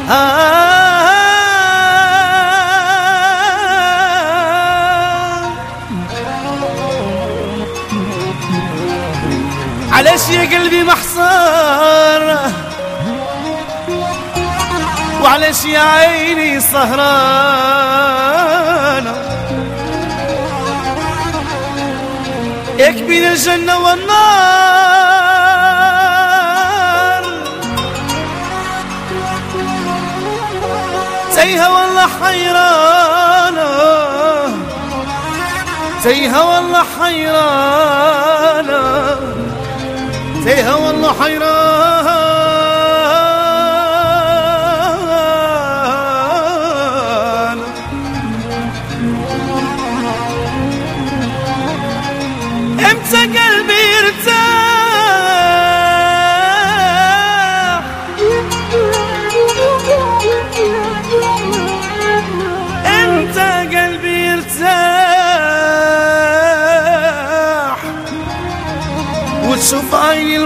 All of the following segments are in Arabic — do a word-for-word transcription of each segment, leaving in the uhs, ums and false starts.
آه علاش يا قلبي محصار، وعلاش يا عيني سهرانة، ياك بين الجنة والنار، تايهة والله حيرانة، تايهة والله حيرانة، تايهة والله حيرانة. امتى قلبي يرتاح، امتى قلبي يرتاح، وتشوف عيني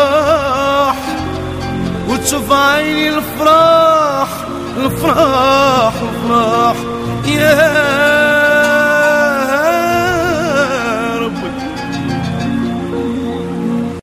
الفرح، وتشوف عيني الفرح الفرح